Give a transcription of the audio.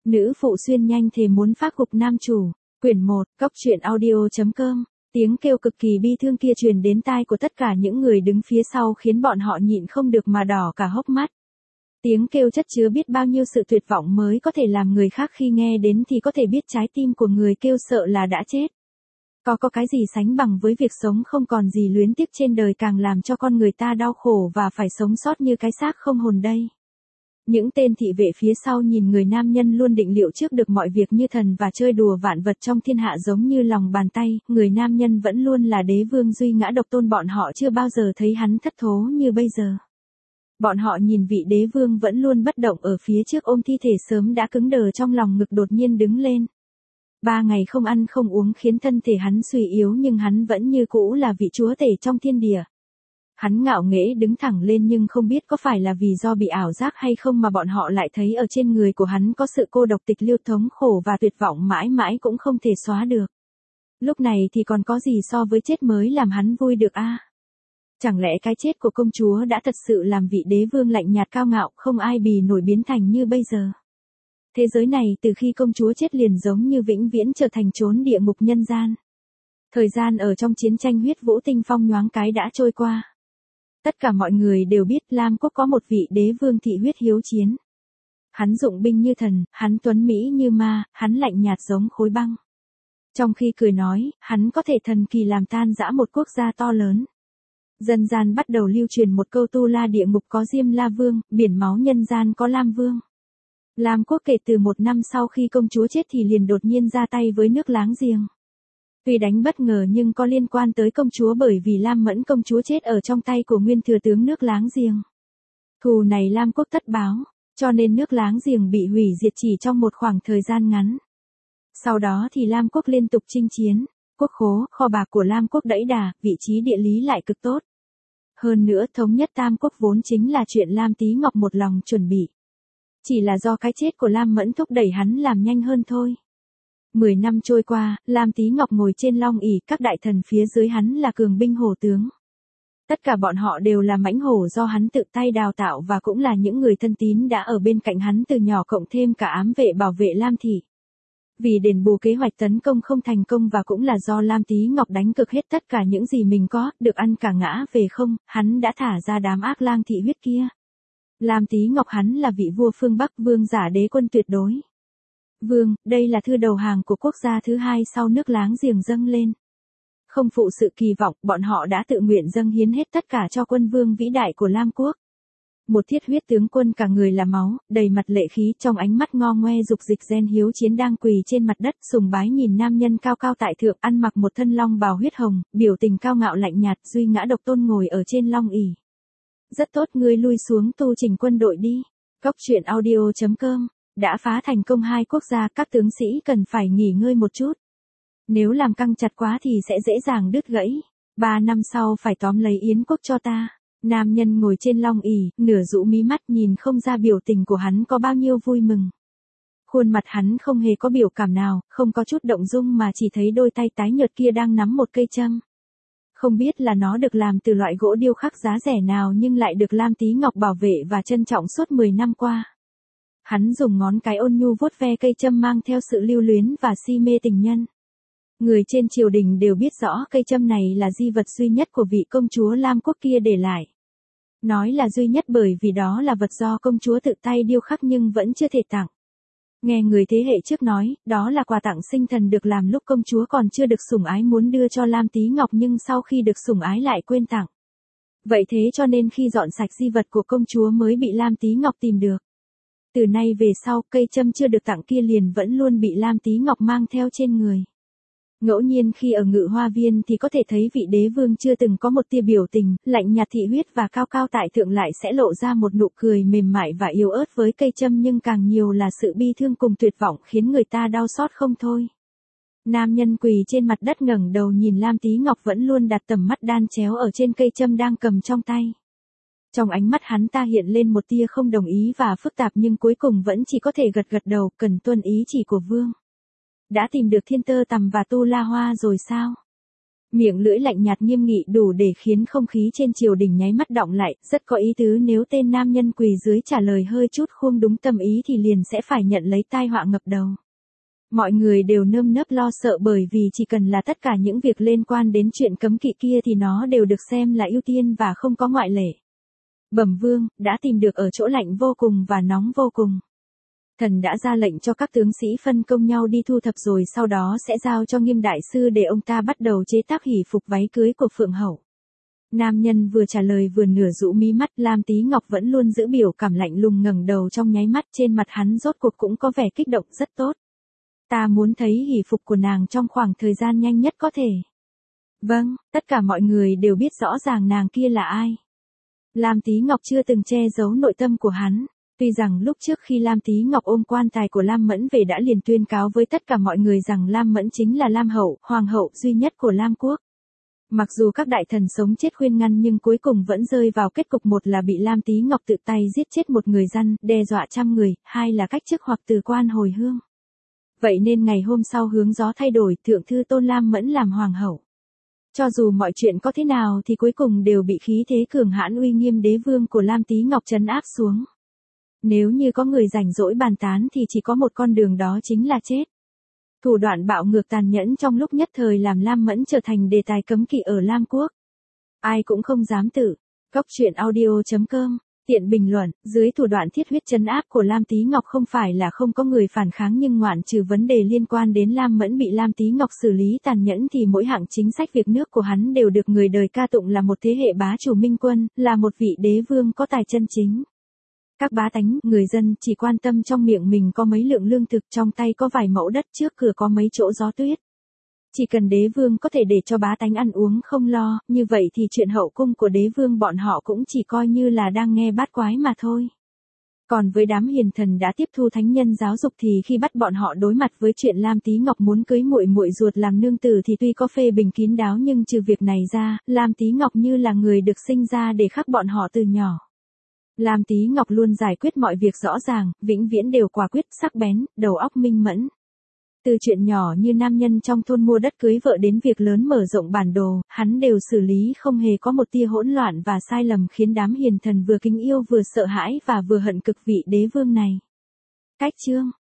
Nữ phụ xuyên nhanh thề muốn phác gục nam chủ. Quyển 1, Cốc truyện audio.com. Tiếng kêu cực kỳ bi thương kia truyền đến tai của tất cả những người đứng phía sau khiến bọn họ nhịn không được mà đỏ cả hốc mắt. Tiếng kêu chất chứa biết bao nhiêu sự tuyệt vọng mới có thể làm người khác khi nghe đến thì có thể biết trái tim của người kêu sợ là đã chết. Có cái gì sánh bằng với việc sống không còn gì luyến tiếc trên đời càng làm cho con người ta đau khổ và phải sống sót như cái xác không hồn đây. Những tên thị vệ phía sau nhìn người nam nhân luôn định liệu trước được mọi việc như thần và chơi đùa vạn vật trong thiên hạ giống như lòng bàn tay, người nam nhân vẫn luôn là đế vương duy ngã độc tôn, bọn họ chưa bao giờ thấy hắn thất thố như bây giờ. Bọn họ nhìn vị đế vương vẫn luôn bất động ở phía trước ôm thi thể sớm đã cứng đờ trong lòng ngực đột nhiên đứng lên. 3 ngày không ăn không uống khiến thân thể hắn suy yếu nhưng hắn vẫn như cũ là vị chúa tể trong thiên địa. Hắn ngạo nghễ đứng thẳng lên nhưng không biết có phải là vì do bị ảo giác hay không mà bọn họ lại thấy ở trên người của hắn có sự cô độc tịch liêu thống khổ và tuyệt vọng mãi mãi cũng không thể xóa được. Lúc này thì còn có gì so với chết mới làm hắn vui được a? Chẳng lẽ cái chết của công chúa đã thật sự làm vị đế vương lạnh nhạt cao ngạo không ai bì nổi biến thành như bây giờ? Thế giới này từ khi công chúa chết liền giống như vĩnh viễn trở thành chốn địa ngục nhân gian. Thời gian ở trong chiến tranh huyết vũ tinh phong nhoáng cái đã trôi qua. Tất cả mọi người đều biết Lam Quốc có một vị đế vương thị huyết hiếu chiến. Hắn dụng binh như thần, hắn tuấn mỹ như ma, hắn lạnh nhạt giống khối băng. Trong khi cười nói, hắn có thể thần kỳ làm tan rã một quốc gia to lớn. Dân gian bắt đầu lưu truyền một câu tu la địa ngục có Diêm La Vương, biển máu nhân gian có Lam Vương. Lam Quốc kể từ 1 năm sau khi công chúa chết thì liền đột nhiên ra tay với nước láng giềng. Tuy đánh bất ngờ nhưng có liên quan tới công chúa bởi vì Lam Mẫn công chúa chết ở trong tay của nguyên thừa tướng nước láng giềng. Thù này Lam Quốc tất báo, cho nên nước láng giềng bị hủy diệt chỉ trong một khoảng thời gian ngắn. Sau đó thì Lam Quốc liên tục chinh chiến, quốc khố, kho bạc của Lam Quốc đẫy đà, vị trí địa lý lại cực tốt. Hơn nữa thống nhất Tam Quốc vốn chính là chuyện Lam Tý Ngọc một lòng chuẩn bị. Chỉ là do cái chết của Lam Mẫn thúc đẩy hắn làm nhanh hơn thôi. 10 năm trôi qua, Lam Tý Ngọc ngồi trên long ỷ, các đại thần phía dưới hắn là cường binh hổ tướng. Tất cả bọn họ đều là mãnh hổ do hắn tự tay đào tạo và cũng là những người thân tín đã ở bên cạnh hắn từ nhỏ cộng thêm cả ám vệ bảo vệ Lam Thị. Vì đền bù kế hoạch tấn công không thành công và cũng là do Lam Tý Ngọc đánh cực hết tất cả những gì mình có, được ăn cả ngã về không, hắn đã thả ra đám ác lang thị huyết kia. Lam Tý Ngọc hắn là vị vua phương Bắc, vương giả đế quân tuyệt đối. Vương, đây là thư đầu hàng của quốc gia thứ hai sau nước láng giềng dâng lên. Không phụ sự kỳ vọng, bọn họ đã tự nguyện dâng hiến hết tất cả cho quân vương vĩ đại của Lam Quốc. Một thiết huyết tướng quân cả người là máu, đầy mặt lệ khí, trong ánh mắt ngo ngoe dục dịch gen hiếu chiến đang quỳ trên mặt đất sùng bái nhìn nam nhân cao cao tại thượng ăn mặc một thân long bào huyết hồng, biểu tình cao ngạo lạnh nhạt duy ngã độc tôn ngồi ở trên long ỷ. Rất tốt, ngươi lui xuống tu chỉnh quân đội đi. Cốc truyện audio.com. Đã phá thành công 2 quốc gia, các tướng sĩ cần phải nghỉ ngơi một chút. Nếu làm căng chặt quá thì sẽ dễ dàng đứt gãy. 3 năm sau phải tóm lấy Yến quốc cho ta. Nam nhân ngồi trên long ỷ, nửa rũ mí mắt nhìn không ra biểu tình của hắn có bao nhiêu vui mừng. Khuôn mặt hắn không hề có biểu cảm nào, không có chút động dung mà chỉ thấy đôi tay tái nhợt kia đang nắm một cây châm. Không biết là nó được làm từ loại gỗ điêu khắc giá rẻ nào nhưng lại được Lam Tý Ngọc bảo vệ và trân trọng suốt 10 năm qua. Hắn dùng ngón cái ôn nhu vuốt ve cây châm mang theo sự lưu luyến và si mê tình nhân. Người trên triều đình đều biết rõ cây châm này là di vật duy nhất của vị công chúa Lam Quốc kia để lại. Nói là duy nhất bởi vì đó là vật do công chúa tự tay điêu khắc nhưng vẫn chưa thể tặng. Nghe người thế hệ trước nói, đó là quà tặng sinh thần được làm lúc công chúa còn chưa được sủng ái muốn đưa cho Lam Tý Ngọc nhưng sau khi được sủng ái lại quên tặng. Vậy thế cho nên khi dọn sạch di vật của công chúa mới bị Lam Tý Ngọc tìm được. Từ nay về sau, cây châm chưa được tặng kia liền vẫn luôn bị Lam Tý Ngọc mang theo trên người. Ngẫu nhiên khi ở Ngự Hoa Viên thì có thể thấy vị đế vương chưa từng có một tia biểu tình, lạnh nhạt thị huyết và cao cao tại thượng lại sẽ lộ ra một nụ cười mềm mại và yếu ớt với cây châm nhưng càng nhiều là sự bi thương cùng tuyệt vọng khiến người ta đau xót không thôi. Nam nhân quỳ trên mặt đất ngẩng đầu nhìn Lam Tý Ngọc vẫn luôn đặt tầm mắt đan chéo ở trên cây châm đang cầm trong tay. Trong ánh mắt hắn ta hiện lên một tia không đồng ý và phức tạp nhưng cuối cùng vẫn chỉ có thể gật gật đầu, cần tuân ý chỉ của vương. Đã tìm được Thiên Tơ Tằm và Tu La Hoa rồi sao? Miệng lưỡi lạnh nhạt nghiêm nghị đủ để khiến không khí trên triều đình nháy mắt đọng lại, rất có ý tứ nếu tên nam nhân quỳ dưới trả lời hơi chút không đúng tâm ý thì liền sẽ phải nhận lấy tai họa ngập đầu. Mọi người đều nơm nớp lo sợ bởi vì chỉ cần là tất cả những việc liên quan đến chuyện cấm kỵ kia thì nó đều được xem là ưu tiên và không có ngoại lệ. Bẩm vương, đã tìm được ở chỗ lạnh vô cùng và nóng vô cùng. Thần đã ra lệnh cho các tướng sĩ phân công nhau đi thu thập rồi sau đó sẽ giao cho Nghiêm đại sư để ông ta bắt đầu chế tác hỷ phục váy cưới của Phượng hậu. Nam nhân vừa trả lời vừa nửa rũ mí mắt, Lam Tí Ngọc vẫn luôn giữ biểu cảm lạnh lùng ngẩng đầu trong nháy mắt, trên mặt hắn rốt cuộc cũng có vẻ kích động rất tốt. Ta muốn thấy hỷ phục của nàng trong khoảng thời gian nhanh nhất có thể. Vâng, tất cả mọi người đều biết rõ ràng nàng kia là ai. Lam Tí Ngọc chưa từng che giấu nội tâm của hắn. Tuy rằng lúc trước khi Lam Tí Ngọc ôm quan tài của Lam Mẫn về đã liền tuyên cáo với tất cả mọi người rằng Lam Mẫn chính là Lam hậu, hoàng hậu duy nhất của Lam quốc. Mặc dù các đại thần sống chết khuyên ngăn nhưng cuối cùng vẫn rơi vào kết cục, một là bị Lam Tí Ngọc tự tay giết chết một người dân, đe dọa trăm người, hai là cách chức hoặc từ quan hồi hương. Vậy nên ngày hôm sau hướng gió thay đổi, thượng thư tôn Lam Mẫn làm hoàng hậu. Cho dù mọi chuyện có thế nào thì cuối cùng đều bị khí thế cường hãn uy nghiêm đế vương của Lam Tí Ngọc trấn áp xuống. Nếu như có người rảnh rỗi bàn tán thì chỉ có một con đường, đó chính là chết. Thủ đoạn bạo ngược tàn nhẫn trong lúc nhất thời làm Lam Mẫn trở thành đề tài cấm kỵ ở Lam quốc. Ai cũng không dám tự. Goctruyện.audio.com Tiện bình luận, dưới thủ đoạn thiết huyết trấn áp của Lam Tí Ngọc không phải là không có người phản kháng, nhưng ngoại trừ vấn đề liên quan đến Lam Mẫn bị Lam Tí Ngọc xử lý tàn nhẫn thì mỗi hạng chính sách việc nước của hắn đều được người đời ca tụng là một thế hệ bá chủ minh quân, là một vị đế vương có tài chân chính. Các bá tánh, người dân chỉ quan tâm trong miệng mình có mấy lượng lương thực, trong tay có vài mẫu đất, trước cửa có mấy chỗ gió tuyết. Chỉ cần đế vương có thể để cho bá tánh ăn uống không lo, như vậy thì chuyện hậu cung của đế vương bọn họ cũng chỉ coi như là đang nghe bát quái mà thôi. Còn với đám hiền thần đã tiếp thu thánh nhân giáo dục thì khi bắt bọn họ đối mặt với chuyện Lam Tí Ngọc muốn cưới muội muội ruột làm nương tử thì tuy có phê bình kín đáo nhưng trừ việc này ra, Lam Tí Ngọc như là người được sinh ra để khắc bọn họ từ nhỏ. Lam Tí Ngọc luôn giải quyết mọi việc rõ ràng, vĩnh viễn đều quả quyết, sắc bén, đầu óc minh mẫn. Từ chuyện nhỏ như nam nhân trong thôn mua đất cưới vợ đến việc lớn mở rộng bản đồ, hắn đều xử lý không hề có một tia hỗn loạn và sai lầm, khiến đám hiền thần vừa kính yêu vừa sợ hãi và vừa hận cực vị đế vương này. Cách chương